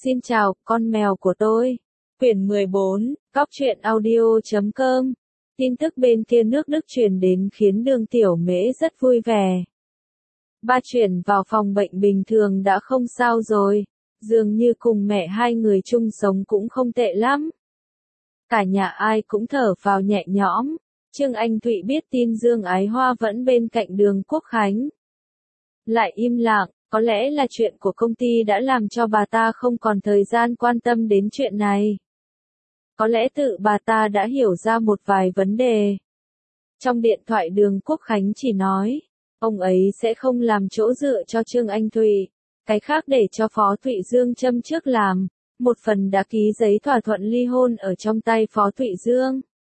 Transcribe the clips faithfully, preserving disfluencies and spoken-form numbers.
Xin chào, con mèo của tôi. Quyển mười bốn, góc truyện audio chấm com. Tin tức bên kia nước Đức truyền đến khiến Đường Tiểu Mễ rất vui vẻ. Ba chuyển vào phòng bệnh bình thường đã không sao rồi, dường như cùng mẹ hai người chung sống cũng không tệ lắm. Cả nhà ai cũng thở vào nhẹ nhõm. Trương Anh Thụy biết tin Dương Ái Hoa vẫn bên cạnh Đường Quốc Khánh. Lại im lặng, có lẽ là chuyện của công ty đã làm cho bà ta không còn thời gian quan tâm đến chuyện này. Có lẽ tự bà ta đã hiểu ra một vài vấn đề. Trong điện thoại Đường Quốc Khánh chỉ nói, ông ấy sẽ không làm chỗ dựa cho Trương Anh Thụy, cái khác để cho Phó Thụy Dương châm trước làm, một phần đã ký giấy thỏa thuận ly hôn ở trong tay Phó Thụy Dương.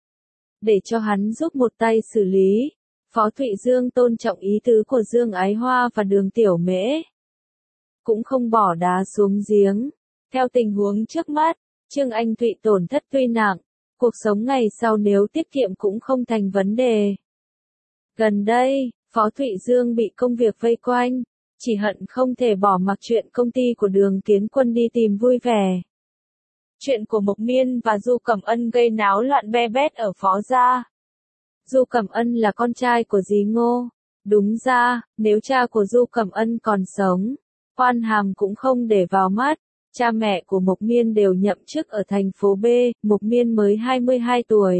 Để cho hắn giúp một tay xử lý, Phó Thụy Dương tôn trọng ý tứ của Dương Ái Hoa và Đường Tiểu Mễ. Cũng không bỏ đá xuống giếng. Theo tình huống trước mắt, Trương Anh Thụy tổn thất tuy nặng, cuộc sống ngày sau nếu tiết kiệm cũng không thành vấn đề. Gần đây, Phó Thụy Dương bị công việc vây quanh, chỉ hận không thể bỏ mặc chuyện công ty của Đường Kiến Quân đi tìm vui vẻ. Chuyện của Mộc Miên và Du Cẩm Ân gây náo loạn be bét ở Phó gia. Du Cẩm Ân là con trai của dì Ngô. Đúng ra, nếu cha của Du Cẩm Ân còn sống, Quan Hàm cũng không để vào mắt. Cha mẹ của Mộc Miên đều nhậm chức ở thành phố B, Mộc Miên mới hai mươi hai tuổi.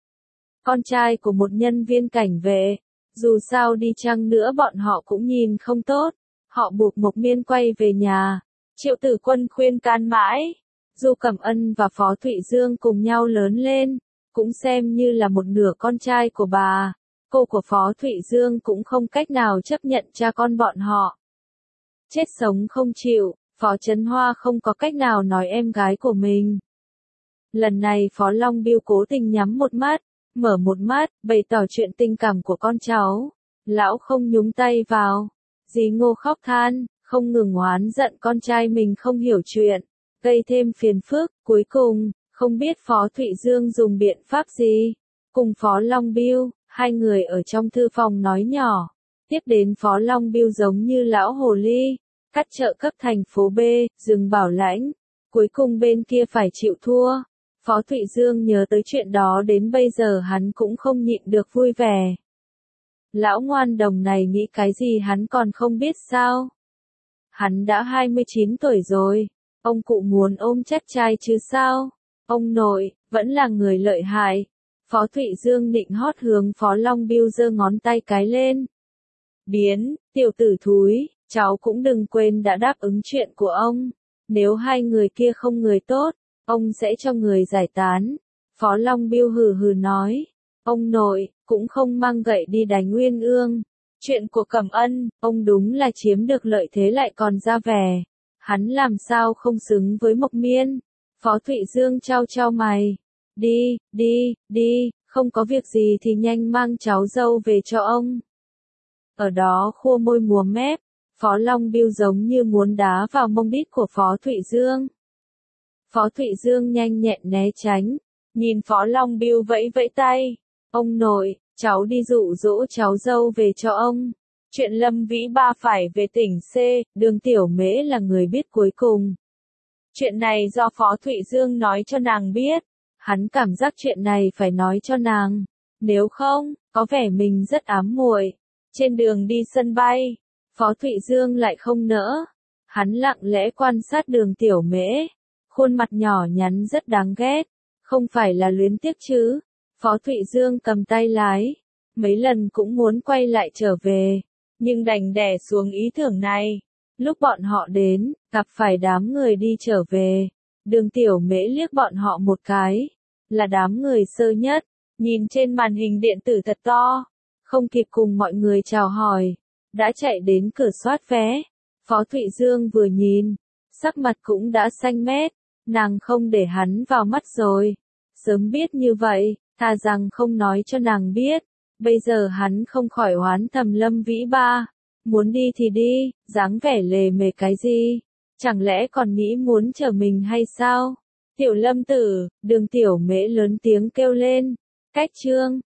Con trai của một nhân viên cảnh vệ, dù sao đi chăng nữa bọn họ cũng nhìn không tốt. Họ buộc Mộc Miên quay về nhà. Triệu Tử Quân khuyên can mãi. Du Cẩm Ân và Phó Thụy Dương cùng nhau lớn lên, cũng xem như là một nửa con trai của bà. Cô của Phó Thụy Dương cũng không cách nào chấp nhận cha con bọn họ. Chết sống không chịu, Phó Trấn Hoa không có cách nào nói em gái của mình. Lần này Phó Long Biêu cố tình nhắm một mắt, mở một mắt, bày tỏ chuyện tình cảm của con cháu. Lão không nhúng tay vào. Dì Ngô khóc than, không ngừng oán giận con trai mình không hiểu chuyện, gây thêm phiền phức. Cuối cùng, không biết Phó Thụy Dương dùng biện pháp gì. Cùng Phó Long Biêu, hai người ở trong thư phòng nói nhỏ. Tiếp đến Phó Long Biêu giống như lão hồ ly, cắt trợ cấp thành phố B, dừng bảo lãnh. Cuối cùng bên kia phải chịu thua. Phó Thụy Dương nhớ tới chuyện đó đến bây giờ hắn cũng không nhịn được vui vẻ. Lão ngoan đồng này nghĩ cái gì hắn còn không biết sao? Hắn đã hai mươi chín tuổi rồi, ông cụ muốn ôm chắc trai chứ sao? Ông nội, vẫn là người lợi hại. Phó Thụy Dương định hót hướng Phó Long Biêu giơ ngón tay cái lên. Biến, tiểu tử thúi, cháu cũng đừng quên đã đáp ứng chuyện của ông. Nếu hai người kia không người tốt, ông sẽ cho người giải tán. Phó Long Biêu hừ hừ nói. Ông nội, cũng không mang gậy đi đánh Uyên Ương. Chuyện của Cẩm Ân, ông đúng là chiếm được lợi thế lại còn ra vẻ. Hắn làm sao không xứng với Mộc Miên. Phó Thụy Dương trao trao mày. Đi, đi, đi, không có việc gì thì nhanh mang cháu dâu về cho ông. Ở đó khua môi múa mép, Phó Long Biêu giống như muốn đá vào mông đít của Phó Thụy Dương. Phó Thụy Dương nhanh nhẹn né tránh, nhìn Phó Long Biêu vẫy vẫy tay. Ông nội, cháu đi dụ dỗ cháu dâu về cho ông. Chuyện Lâm Vĩ Ba phải về tỉnh C, Đường Tiểu Mễ là người biết cuối cùng. Chuyện này do Phó Thụy Dương nói cho nàng biết. Hắn cảm giác chuyện này phải nói cho nàng. Nếu không, có vẻ mình rất ám muội. Trên đường đi sân bay, Phó Thụy Dương lại không nỡ. Hắn lặng lẽ quan sát Đường Tiểu Mễ. Khuôn mặt nhỏ nhắn rất đáng ghét. Không phải là luyến tiếc chứ. Phó Thụy Dương cầm tay lái. Mấy lần cũng muốn quay lại trở về. Nhưng đành đè xuống ý tưởng này. Lúc bọn họ đến, gặp phải đám người đi trở về. Đường Tiểu Mễ liếc bọn họ một cái. Là đám người sơ nhất. Nhìn trên màn hình điện tử thật to. Không kịp cùng mọi người chào hỏi. Đã chạy đến cửa soát vé. Phó Thụy Dương vừa nhìn. Sắc mặt cũng đã xanh mét. Nàng không để hắn vào mắt rồi. Sớm biết như vậy, thà rằng không nói cho nàng biết. Bây giờ hắn không khỏi oán thầm Lâm Vĩ Ba. Muốn đi thì đi, dáng vẻ lề mề cái gì? Chẳng lẽ còn nghĩ muốn chở mình hay sao? Tiểu Lâm tử, Đường Tiểu Mễ lớn tiếng kêu lên. Cách chương.